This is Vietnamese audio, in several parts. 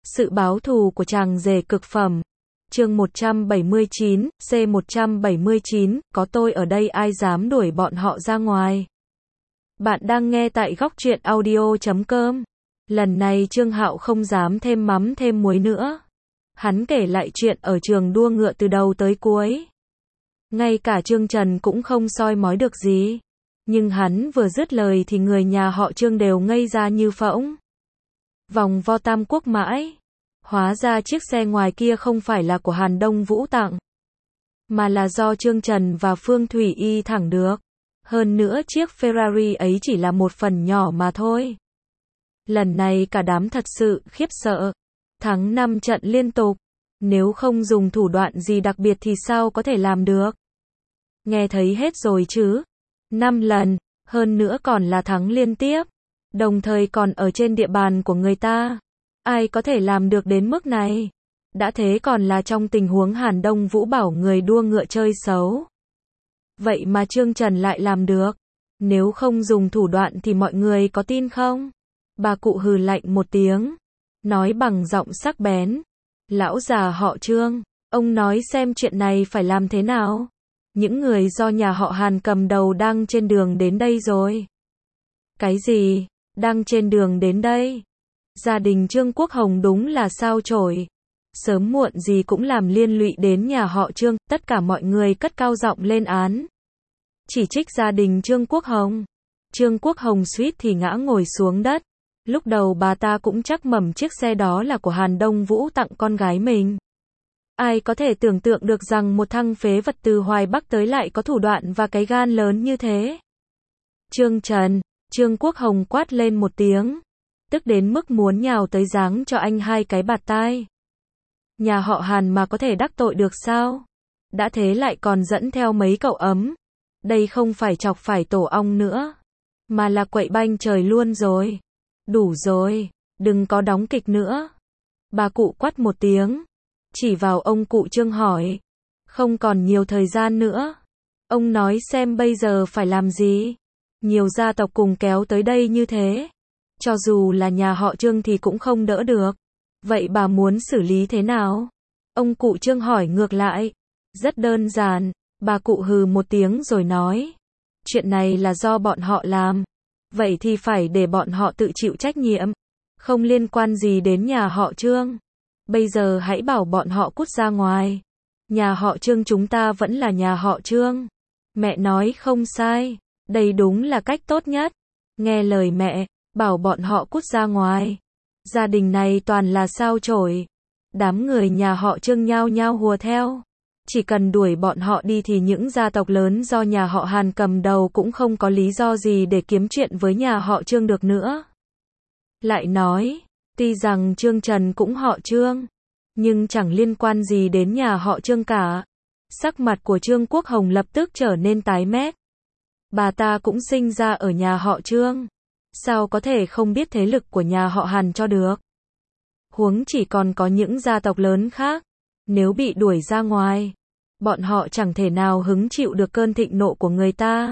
Sự báo thù của chàng rể cực phẩm. Chương 179, C179, có tôi ở đây ai dám đuổi bọn họ ra ngoài. Bạn đang nghe tại góc truyện audio.com. Lần này Trương Hạo không dám thêm mắm thêm muối nữa. Hắn kể lại chuyện ở trường đua ngựa từ đầu tới cuối. Ngay cả Trương Trần cũng không soi mói được gì. Nhưng hắn vừa dứt lời thì người nhà họ Trương đều ngây ra như phỗng. Vòng vo Tam Quốc mãi. Hóa ra chiếc xe ngoài kia không phải là của Hàn Đông Vũ tặng, mà là do Trương Trần và Phương Thủy Y thẳng được. Hơn nữa chiếc Ferrari ấy chỉ là một phần nhỏ mà thôi. Lần này cả đám thật sự khiếp sợ. Thắng 5 trận liên tục. Nếu không dùng thủ đoạn gì đặc biệt thì sao có thể làm được? Nghe thấy hết rồi chứ. 5 lần, hơn nữa còn là thắng liên tiếp. Đồng thời còn ở trên địa bàn của người ta. Ai có thể làm được đến mức này? Đã thế còn là trong tình huống Hàn Đông Vũ bảo người đua ngựa chơi xấu. Vậy mà Trương Trần lại làm được. Nếu không dùng thủ đoạn thì mọi người có tin không? Bà cụ hừ lạnh một tiếng. Nói bằng giọng sắc bén. Lão già họ Trương, ông nói xem chuyện này phải làm thế nào? Những người do nhà họ Hàn cầm đầu đang trên đường đến đây rồi. Cái gì? Đang trên đường đến đây? Gia đình Trương Quốc Hồng đúng là sao chổi. Sớm muộn gì cũng làm liên lụy đến nhà họ Trương, tất cả mọi người cất cao giọng lên án. Chỉ trích gia đình Trương Quốc Hồng. Trương Quốc Hồng suýt thì ngã ngồi xuống đất. Lúc đầu bà ta cũng chắc mẩm chiếc xe đó là của Hàn Đông Vũ tặng con gái mình. Ai có thể tưởng tượng được rằng một thằng phế vật từ Hoài Bắc tới lại có thủ đoạn và cái gan lớn như thế. Trương Trần, Trương Quốc Hồng quát lên một tiếng. Tức đến mức muốn nhào tới giáng cho anh 2 cái bạt tai. Nhà họ Hàn mà có thể đắc tội được sao? Đã thế lại còn dẫn theo mấy cậu ấm. Đây không phải chọc phải tổ ong nữa, mà là quậy banh trời luôn rồi. Đủ rồi, đừng có đóng kịch nữa. Bà cụ quát một tiếng, chỉ vào ông cụ Trương hỏi. Không còn nhiều thời gian nữa. Ông nói xem bây giờ phải làm gì? Nhiều gia tộc cùng kéo tới đây như thế. Cho dù là nhà họ Trương thì cũng không đỡ được. Vậy bà muốn xử lý thế nào? Ông cụ Trương hỏi ngược lại. Rất đơn giản, bà cụ hừ một tiếng rồi nói. Chuyện này là do bọn họ làm. Vậy thì phải để bọn họ tự chịu trách nhiệm. Không liên quan gì đến nhà họ Trương. Bây giờ hãy bảo bọn họ cút ra ngoài. Nhà họ Trương chúng ta vẫn là nhà họ Trương. Mẹ nói không sai. Đây đúng là cách tốt nhất. Nghe lời mẹ, bảo bọn họ cút ra ngoài. Gia đình này toàn là sao chổi. Đám người nhà họ Trương nhao nhao hùa theo. Chỉ cần đuổi bọn họ đi thì những gia tộc lớn do nhà họ Hàn cầm đầu cũng không có lý do gì để kiếm chuyện với nhà họ Trương được nữa. Lại nói, tuy rằng Trương Trần cũng họ Trương, nhưng chẳng liên quan gì đến nhà họ Trương cả. Sắc mặt của Trương Quốc Hồng lập tức trở nên tái mét. Bà ta cũng sinh ra ở nhà họ Trương. Sao có thể không biết thế lực của nhà họ Hàn cho được? Huống chỉ còn có những gia tộc lớn khác. Nếu bị đuổi ra ngoài, bọn họ chẳng thể nào hứng chịu được cơn thịnh nộ của người ta.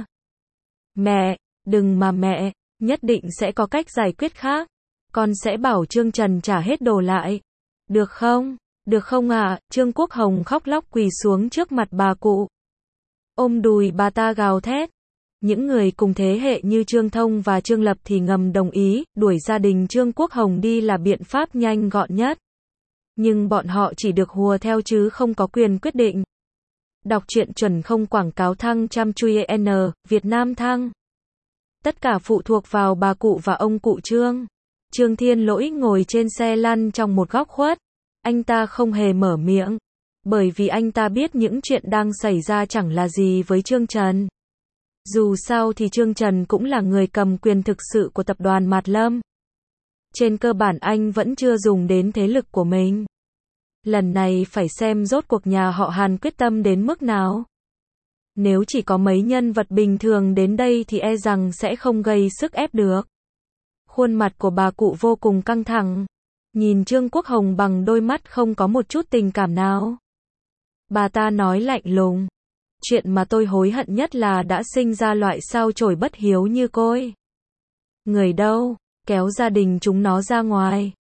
Mẹ, đừng mà mẹ, nhất định sẽ có cách giải quyết khác. Con sẽ bảo Trương Trần trả hết đồ lại. Được không? Được không ạ? Trương Quốc Hồng khóc lóc quỳ xuống trước mặt bà cụ. Ôm đùi bà ta gào thét. Những người cùng thế hệ như Trương Thông và Trương Lập thì ngầm đồng ý, đuổi gia đình Trương Quốc Hồng đi là biện pháp nhanh gọn nhất. Nhưng bọn họ chỉ được hùa theo chứ không có quyền quyết định. Đọc truyện chuẩn không quảng cáo thăng chăm chui N, Việt Nam thăng. Tất cả phụ thuộc vào bà cụ và ông cụ Trương. Trương Thiên Lỗi ngồi trên xe lăn trong một góc khuất. Anh ta không hề mở miệng. Bởi vì anh ta biết những chuyện đang xảy ra chẳng là gì với Trương Trần. Dù sao thì Trương Trần cũng là người cầm quyền thực sự của tập đoàn Mạt Lâm. Trên cơ bản anh vẫn chưa dùng đến thế lực của mình. Lần này phải xem rốt cuộc nhà họ Hàn quyết tâm đến mức nào. Nếu chỉ có mấy nhân vật bình thường đến đây thì e rằng sẽ không gây sức ép được. Khuôn mặt của bà cụ vô cùng căng thẳng. Nhìn Trương Quốc Hồng bằng đôi mắt không có một chút tình cảm nào. Bà ta nói lạnh lùng. Chuyện mà tôi hối hận nhất là đã sinh ra loại sao chổi bất hiếu như cô ấy. Người đâu? Kéo gia đình chúng nó ra ngoài.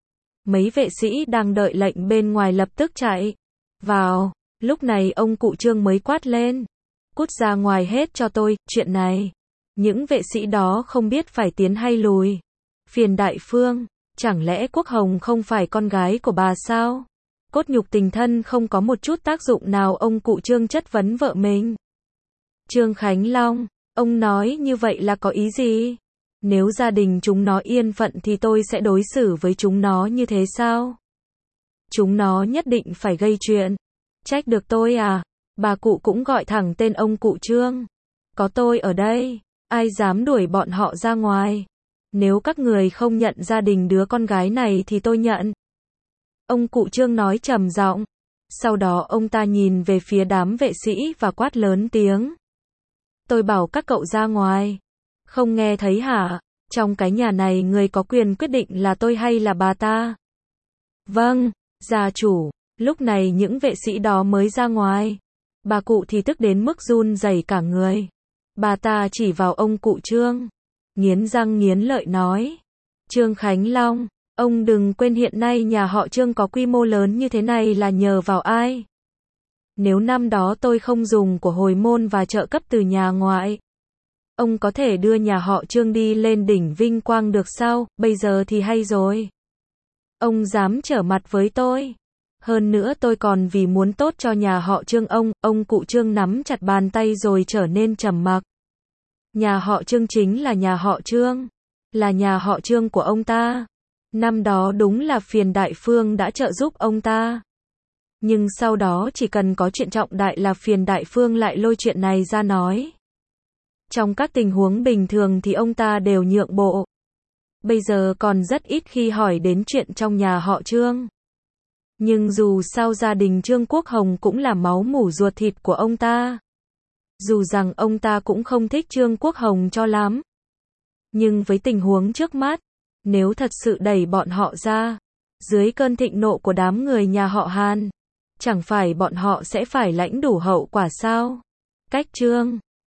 Mấy vệ sĩ đang đợi lệnh bên ngoài lập tức chạy vào. Lúc này ông cụ Trương mới quát lên. Cút ra ngoài hết cho tôi, chuyện này. Những vệ sĩ đó không biết phải tiến hay lùi. Phiền đại phương, chẳng lẽ Quốc Hồng không phải con gái của bà sao? Cốt nhục tình thân không có một chút tác dụng nào, ông cụ Trương chất vấn vợ mình. Trương Khánh Long, ông nói như vậy là có ý gì? Nếu gia đình chúng nó yên phận thì tôi sẽ đối xử với chúng nó như thế sao? Chúng nó nhất định phải gây chuyện. Trách được tôi à? Bà cụ cũng gọi thẳng tên ông cụ Trương. Có tôi ở đây, ai dám đuổi bọn họ ra ngoài? Nếu các người không nhận gia đình đứa con gái này thì tôi nhận. Ông cụ Trương nói trầm giọng. Sau đó ông ta nhìn về phía đám vệ sĩ và quát lớn tiếng. Tôi bảo các cậu ra ngoài. Không nghe thấy hả? Trong cái nhà này người có quyền quyết định là tôi hay là bà ta? Vâng, gia chủ. Lúc này những vệ sĩ đó mới ra ngoài. Bà cụ thì tức đến mức run rẩy cả người. Bà ta chỉ vào ông cụ Trương, nghiến răng nghiến lợi nói. Trương Khánh Long, ông đừng quên hiện nay nhà họ Trương có quy mô lớn như thế này là nhờ vào ai? Nếu năm đó tôi không dùng của hồi môn và trợ cấp từ nhà ngoại, ông có thể đưa nhà họ Trương đi lên đỉnh vinh quang được sao? Bây giờ thì hay rồi. Ông dám trở mặt với tôi. Hơn nữa tôi còn vì muốn tốt cho nhà họ Trương ông cụ Trương nắm chặt bàn tay rồi trở nên trầm mặc. Nhà họ Trương chính là nhà họ Trương, là nhà họ Trương của ông ta. Năm đó đúng là Phiền đại phương đã trợ giúp ông ta. Nhưng sau đó chỉ cần có chuyện trọng đại là Phiền đại phương lại lôi chuyện này ra nói. Trong các tình huống bình thường thì ông ta đều nhượng bộ. Bây giờ còn rất ít khi hỏi đến chuyện trong nhà họ Trương. Nhưng dù sao gia đình Trương Quốc Hồng cũng là máu mủ ruột thịt của ông ta. Dù rằng ông ta cũng không thích Trương Quốc Hồng cho lắm. Nhưng với tình huống trước mắt, nếu thật sự đẩy bọn họ ra, dưới cơn thịnh nộ của đám người nhà họ Hàn, chẳng phải bọn họ sẽ phải lãnh đủ hậu quả sao? Cách Trương